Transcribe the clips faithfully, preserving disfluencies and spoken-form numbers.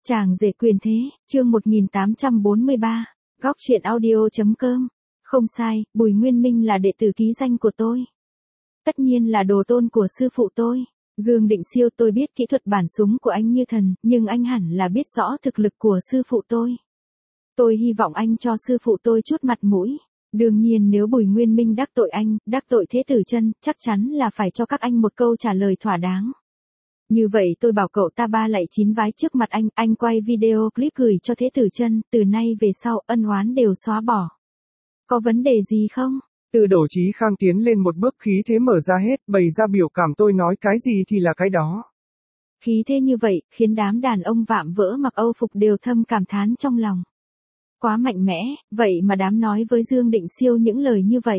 Chàng rể quyền thế, chương một nghìn tám trăm bốn mươi ba, góc truyện audio.com. Không sai, Bùi Nguyên Minh là đệ tử ký danh của tôi. Tất nhiên là đồ tôn của sư phụ tôi. Dương Định Siêu, tôi biết kỹ thuật bản súng của anh như thần, nhưng anh hẳn là biết rõ thực lực của sư phụ tôi. Tôi hy vọng anh cho sư phụ tôi chút mặt mũi. Đương nhiên nếu Bùi Nguyên Minh đắc tội anh, đắc tội Thế Tử Chân, chắc chắn là phải cho các anh một câu trả lời thỏa đáng. Như vậy tôi bảo cậu ta ba lạy chín vái trước mặt anh, anh quay video clip gửi cho Thế Tử Chân, từ nay về sau ân oán đều xóa bỏ. Có vấn đề gì không? Từ Đổ Chí Khang tiến lên một bước, khí thế mở ra hết, bày ra biểu cảm, tôi nói cái gì thì là cái đó. Khí thế như vậy, khiến đám đàn ông vạm vỡ mặc Âu phục đều thầm cảm thán trong lòng. Quá mạnh mẽ, vậy mà dám nói với Dương Định Siêu những lời như vậy.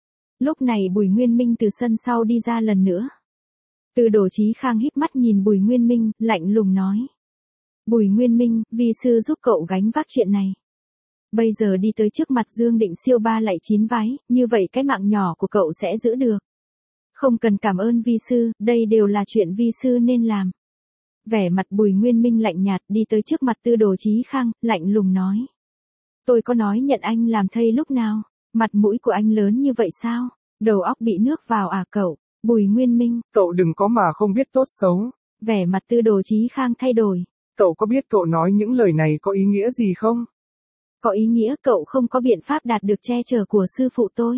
Lúc này Bùi Nguyên Minh từ sân sau đi ra lần nữa. Từ Đổ Chí Khang híp mắt nhìn Bùi Nguyên Minh, lạnh lùng nói. Bùi Nguyên Minh, vi sư giúp cậu gánh vác chuyện này. Bây giờ đi tới trước mặt Dương Định Siêu ba lạy chín vái, như vậy cái mạng nhỏ của cậu sẽ giữ được. Không cần cảm ơn vi sư, đây đều là chuyện vi sư nên làm. Vẻ mặt Bùi Nguyên Minh lạnh nhạt đi tới trước mặt Từ Đổ Chí Khang, lạnh lùng nói. Tôi có nói nhận anh làm thây lúc nào? Mặt mũi của anh lớn như vậy sao? Đầu óc bị nước vào à cậu? Bùi Nguyên Minh, cậu đừng có mà không biết tốt xấu. Vẻ mặt Từ Đổ Chí Khang thay đổi. Cậu có biết cậu nói những lời này có ý nghĩa gì không? Có ý nghĩa cậu không có biện pháp đạt được che chở của sư phụ tôi.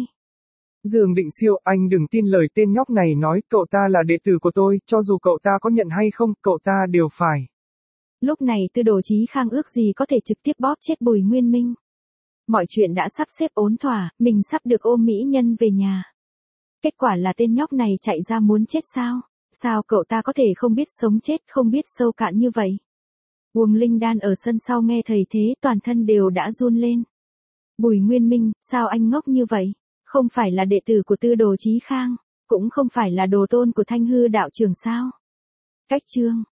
Dương Định Siêu, anh đừng tin lời tên nhóc này nói, cậu ta là đệ tử của tôi, cho dù cậu ta có nhận hay không, cậu ta đều phải. Lúc này Từ Đổ Chí Khang ước gì có thể trực tiếp bóp chết Bùi Nguyên Minh. Mọi chuyện đã sắp xếp ổn thỏa, mình sắp được ôm mỹ nhân về nhà. Kết quả là tên nhóc này chạy ra muốn chết sao? Sao cậu ta có thể không biết sống chết, không biết sâu cạn như vậy? Uông Linh Đan ở sân sau nghe thầy thế toàn thân đều đã run lên. Bùi Nguyên Minh, sao anh ngốc như vậy? Không phải là đệ tử của Từ Đổ Chí Khang, cũng không phải là đồ tôn của Thanh Hư đạo trưởng sao? Cách chương